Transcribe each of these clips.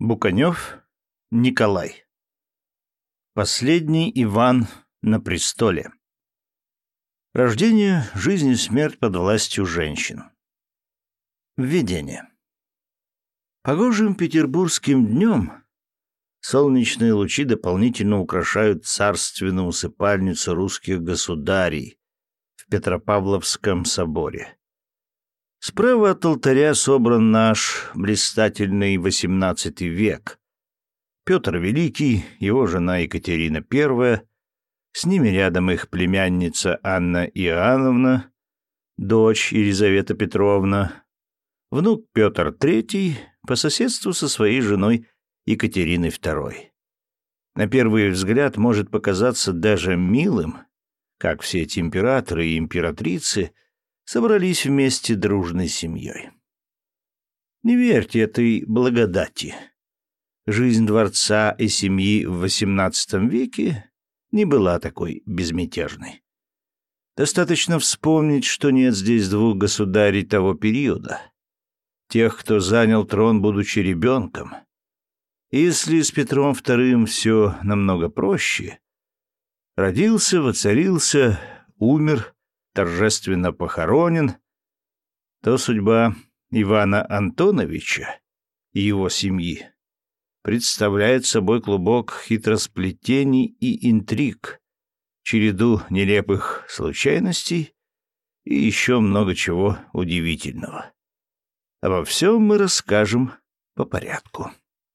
Буканев Николай. Последний Иван на престоле. Рождение, жизнь и смерть под властью женщин. Введение. Погожим петербургским днем солнечные лучи дополнительно украшают царственную усыпальницу русских государей в Петропавловском соборе. Справа от алтаря собран наш блистательный XVIII век. Петр Великий, его жена Екатерина I, с ними рядом их племянница Анна Иоанновна, дочь Елизавета Петровна, внук Петр III по соседству со своей женой Екатериной II. На первый взгляд может показаться даже милым, как все эти императоры и императрицы собрались вместе дружной семьей. Не верьте этой благодати. Жизнь дворца и семьи в XVIII веке не была такой безмятежной. Достаточно вспомнить, что нет здесь двух государей того периода, тех, кто занял трон, будучи ребенком. Если с Петром II все намного проще, родился, воцарился, умер, торжественно похоронен, то судьба Ивана Антоновича и его семьи представляет собой клубок хитросплетений и интриг, череду нелепых случайностей и еще много чего удивительного. Обо всем мы расскажем по порядку.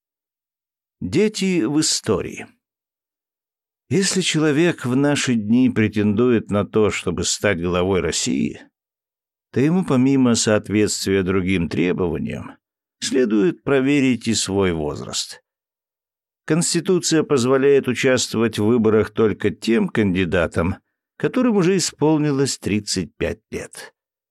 Дети в истории. Если человек в наши дни претендует на то, чтобы стать главой России, то ему помимо соответствия другим требованиям следует проверить и свой возраст. Конституция позволяет участвовать в выборах только тем кандидатам, которым уже исполнилось 35 лет.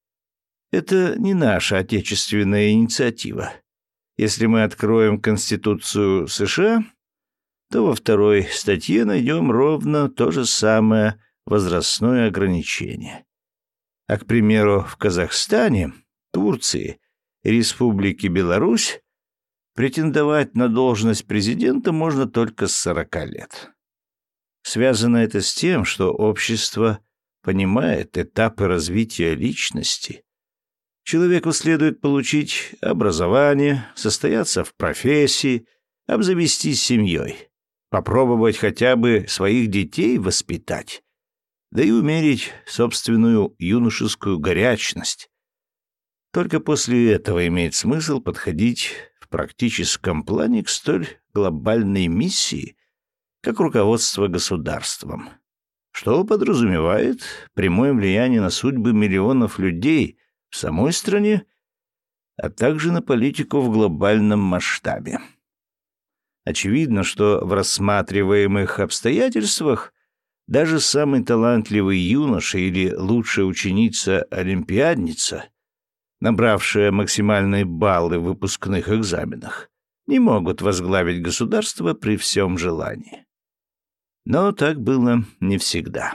Это не наша отечественная инициатива. Если мы откроем Конституцию США, то во второй статье найдем ровно то же самое возрастное ограничение. А, к примеру, в Казахстане, Турции и Республике Беларусь претендовать на должность президента можно только с 40 лет. Связано это с тем, что общество понимает этапы развития личности. Человеку следует получить образование, состояться в профессии, обзавестись семьей, попробовать хотя бы своих детей воспитать, да и умерить собственную юношескую горячность. Только после этого имеет смысл подходить в практическом плане к столь глобальной миссии, как руководство государством, что подразумевает прямое влияние на судьбы миллионов людей в самой стране, а также на политику в глобальном масштабе. Очевидно, что в рассматриваемых обстоятельствах даже самый талантливый юноша или лучшая ученица-олимпиадница, набравшая максимальные баллы в выпускных экзаменах, не могут возглавить государство при всем желании. Но так было не всегда.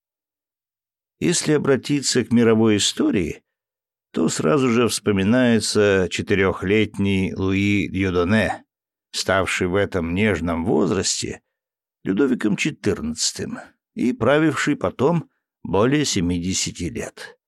Если обратиться к мировой истории, то сразу же вспоминается 4-летний Луи Д'Юдоне, ставший в этом нежном возрасте Людовиком XIV и правивший потом более 70 лет.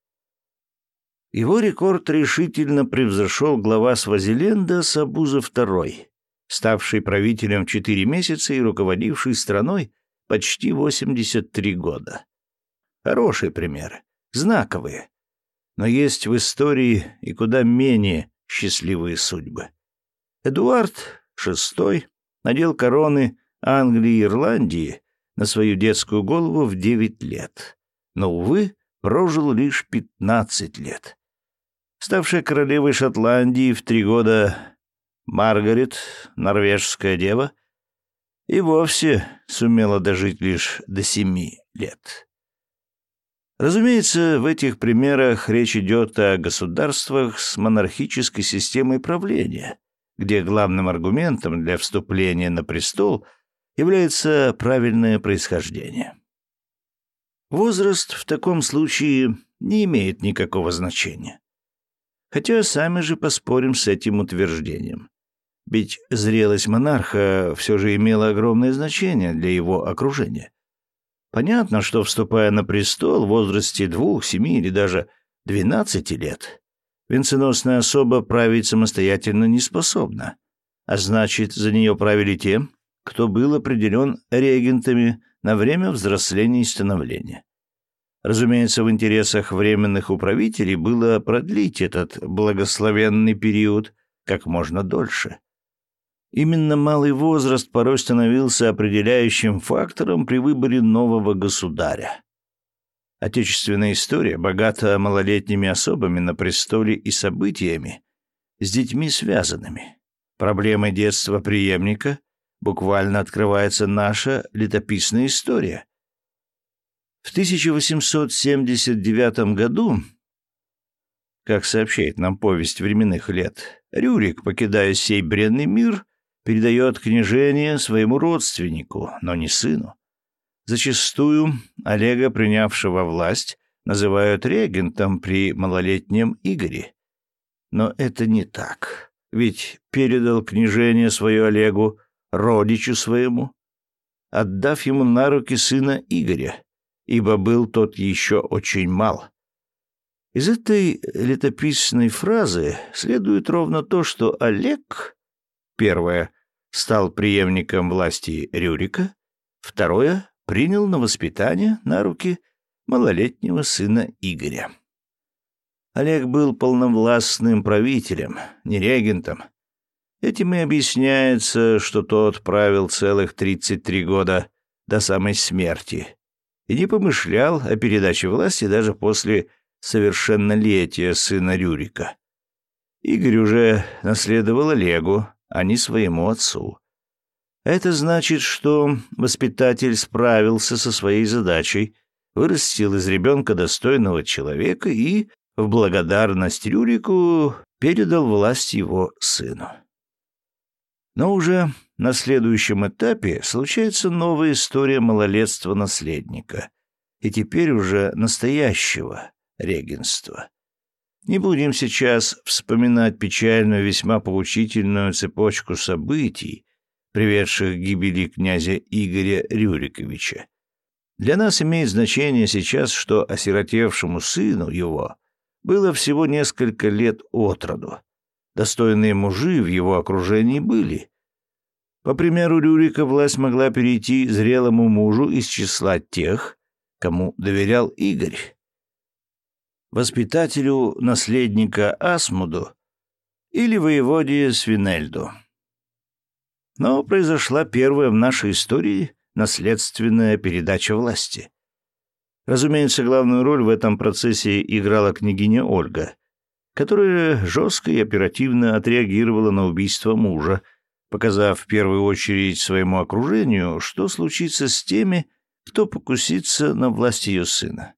Его рекорд решительно превзошел глава Свазиленда Собуза II, ставший правителем 4 месяца и руководивший страной почти 83 года. Хорошие примеры, знаковые, но есть в истории и куда менее счастливые судьбы. Эдуард VI надел короны Англии и Ирландии на свою детскую голову в 9 лет, но, увы, прожил лишь 15 лет. Ставшая королевой Шотландии в 3 года Маргарет, норвежская дева, и вовсе сумела дожить лишь до 7 лет. Разумеется, в этих примерах речь идет о государствах с монархической системой правления, где главным аргументом для вступления на престол является правильное происхождение. Возраст в таком случае не имеет никакого значения. Хотя сами же поспорим с этим утверждением. Ведь зрелость монарха все же имела огромное значение для его окружения. Понятно, что, вступая на престол в возрасте 2, 7 или даже 12 лет, венценосная особа править самостоятельно не способна, а значит, за нее правили те, кто был определен регентами на время взросления и становления. Разумеется, в интересах временных управителей было продлить этот благословенный период как можно дольше. Именно малый возраст порой становился определяющим фактором при выборе нового государя. Отечественная история богата малолетними особами на престоле и событиями, с детьми связанными. Проблемой детства преемника буквально открывается наша летописная история. В 1879 году, как сообщает нам повесть временных лет, Рюрик, покидая сей бренный мир, передает княжение своему родственнику, но не сыну. Зачастую Олега, принявшего власть, называют регентом при малолетнем Игоре. Но это не так, ведь передал княжение свое Олегу, родичу своему, отдав ему на руки сына Игоря, ибо был тот еще очень мал. Из этой летописной фразы следует ровно то, что Олег, первое, стал преемником власти Рюрика, второе, принял на воспитание на руки малолетнего сына Игоря. Олег был полновластным правителем, не регентом. Этим и объясняется, что тот правил целых 33 года до самой смерти и не помышлял о передаче власти даже после совершеннолетия сына Рюрика. Игорь уже наследовал Олегу, а не своему отцу. Это значит, что воспитатель справился со своей задачей, вырастил из ребенка достойного человека и, в благодарность Рюрику, передал власть его сыну. Но уже на следующем этапе случается новая история малолетства наследника, и теперь уже настоящего регенства. Не будем сейчас вспоминать печальную, весьма поучительную цепочку событий, приведших к гибели князя Игоря Рюриковича. Для нас имеет значение сейчас, что осиротевшему сыну его было всего несколько лет от роду. Достойные мужи в его окружении были. По примеру Рюрика, власть могла перейти зрелому мужу из числа тех, кому доверял Игорь, воспитателю наследника Асмуду или воеводе Свинельду. Но произошла первая в нашей истории наследственная передача власти. Разумеется, главную роль в этом процессе играла княгиня Ольга, которая жестко и оперативно отреагировала на убийство мужа, показав в первую очередь своему окружению, что случится с теми, кто покусится на власть ее сына.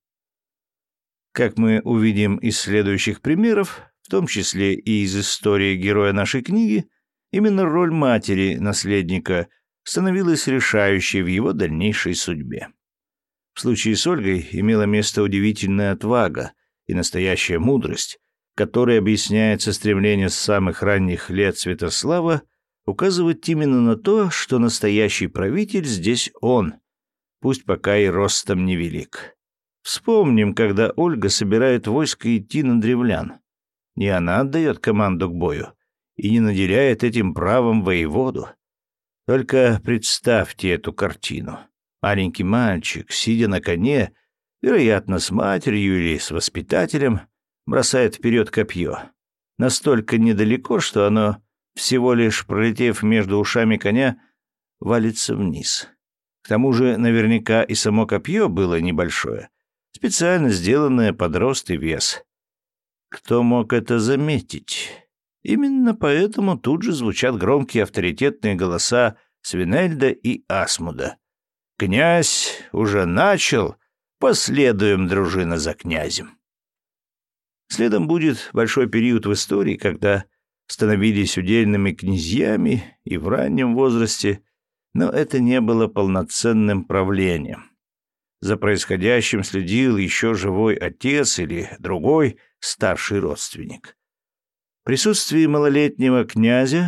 Как мы увидим из следующих примеров, в том числе и из истории героя нашей книги, именно роль матери наследника становилась решающей в его дальнейшей судьбе. В случае с Ольгой имела место удивительная отвага и настоящая мудрость, которой объясняется стремление с самых ранних лет Святослава указывать именно на то, что настоящий правитель здесь он, пусть пока и ростом невелик. Вспомним, когда Ольга собирает войско идти на древлян. Не она отдает команду к бою и не наделяет этим правом воеводу. Только представьте эту картину. Маленький мальчик, сидя на коне, вероятно, с матерью или с воспитателем, бросает вперед копье. Настолько недалеко, что оно, всего лишь пролетев между ушами коня, валится вниз. К тому же наверняка и само копье было небольшое, специально сделанное под рост и вес. Кто мог это заметить? Именно поэтому тут же звучат громкие авторитетные голоса Свинельда и Асмуда. «Князь уже начал, последуем, дружина, за князем». Следом будет большой период в истории, когда становились удельными князьями и в раннем возрасте, но это не было полноценным правлением. За происходящим следил еще живой отец или другой старший родственник. В присутствии малолетнего князя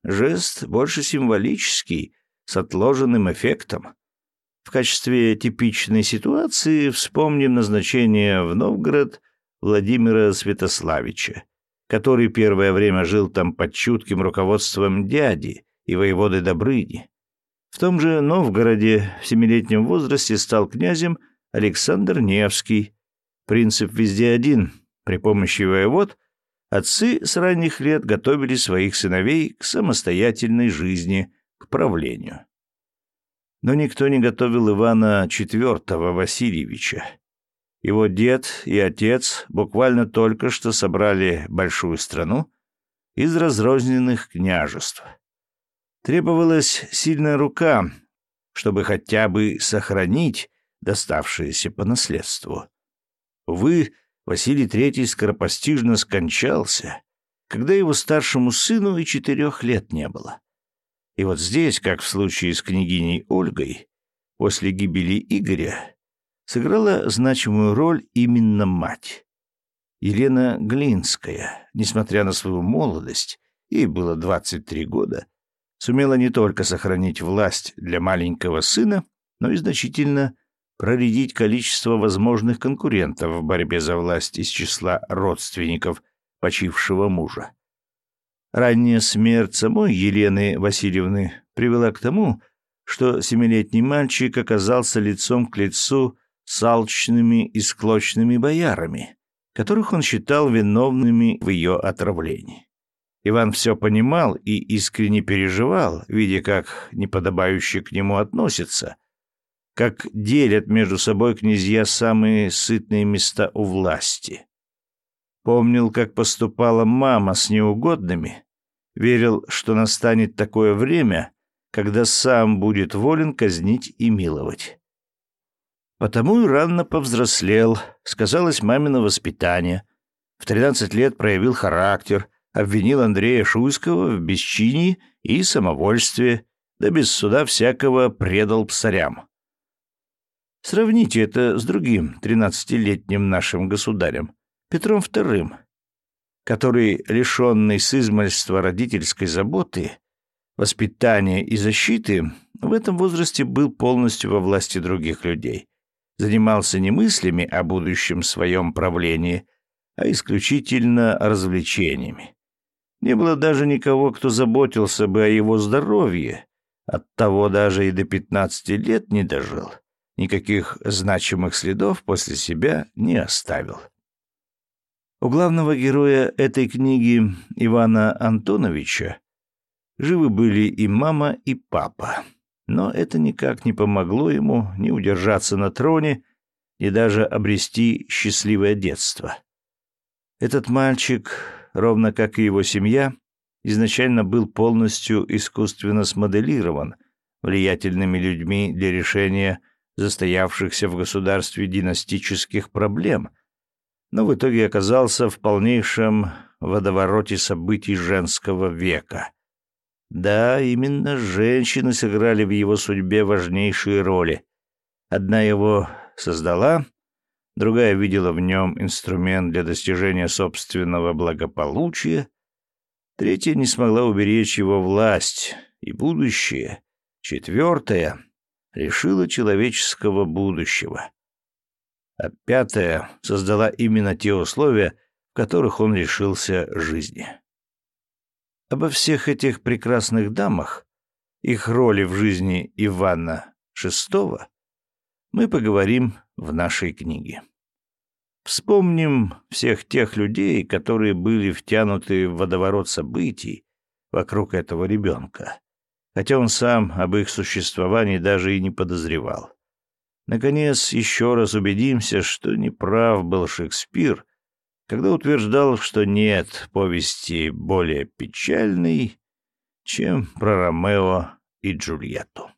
жест больше символический, с отложенным эффектом. В качестве типичной ситуации вспомним назначение в Новгород Владимира Святославича, который первое время жил там под чутким руководством дяди и воеводы Добрыни. В том же Новгороде в 7-летнем возрасте стал князем Александр Невский. Принцип везде один. При помощи воевод отцы с ранних лет готовили своих сыновей к самостоятельной жизни, к правлению. Но никто не готовил Ивана IV Васильевича. Его дед и отец буквально только что собрали большую страну из разрозненных княжеств. Требовалась сильная рука, чтобы хотя бы сохранить доставшееся по наследству. Увы, Василий III скоропостижно скончался, когда его старшему сыну и 4 лет не было. И вот здесь, как в случае с княгиней Ольгой, после гибели Игоря, сыграла значимую роль именно мать. Елена Глинская, несмотря на свою молодость, ей было 23 года, сумела не только сохранить власть для маленького сына, но и значительно проредить количество возможных конкурентов в борьбе за власть из числа родственников почившего мужа. Ранняя смерть самой Елены Васильевны привела к тому, что 7-летний мальчик оказался лицом к лицу с алчными и склочными боярами, которых он считал виновными в ее отравлении. Иван все понимал и искренне переживал, видя, как неподобающе к нему относятся, как делят между собой князья самые сытные места у власти. Помнил, как поступала мама с неугодными, верил, что настанет такое время, когда сам будет волен казнить и миловать. Потому и рано повзрослел, сказалось мамино воспитание. В 13 лет проявил характер, обвинил Андрея Шуйского в бесчинии и самовольстве, да без суда всякого предал псарям. Сравните это с другим 13-летним нашим государем, Петром II, который, лишенный сызмальства родительской заботы, воспитания и защиты, в этом возрасте был полностью во власти других людей, занимался не мыслями о будущем своем правлении, а исключительно развлечениями. Не было даже никого, кто заботился бы о его здоровье, оттого даже и до 15 лет не дожил, никаких значимых следов после себя не оставил. У главного героя этой книги, Ивана Антоновича, живы были и мама, и папа, но это никак не помогло ему ни удержаться на троне, ни даже обрести счастливое детство. Этот мальчик, ровно как и его семья, изначально был полностью искусственно смоделирован влиятельными людьми для решения застоявшихся в государстве династических проблем, но в итоге оказался в полнейшем водовороте событий женского века. Да, именно женщины сыграли в его судьбе важнейшие роли. Одна его создала, другая видела в нем инструмент для достижения собственного благополучия, третья не смогла уберечь его власть и будущее, четвертая лишила человеческого будущего, а пятая создала именно те условия, в которых он лишился жизни. Обо всех этих прекрасных дамах, их роли в жизни Ивана VI, мы поговорим в нашей книге. Вспомним всех тех людей, которые были втянуты в водоворот событий вокруг этого ребенка, хотя он сам об их существовании даже и не подозревал. Наконец, еще раз убедимся, что неправ был Шекспир, когда утверждал, что нет повести более печальной, чем про Ромео и Джульетту.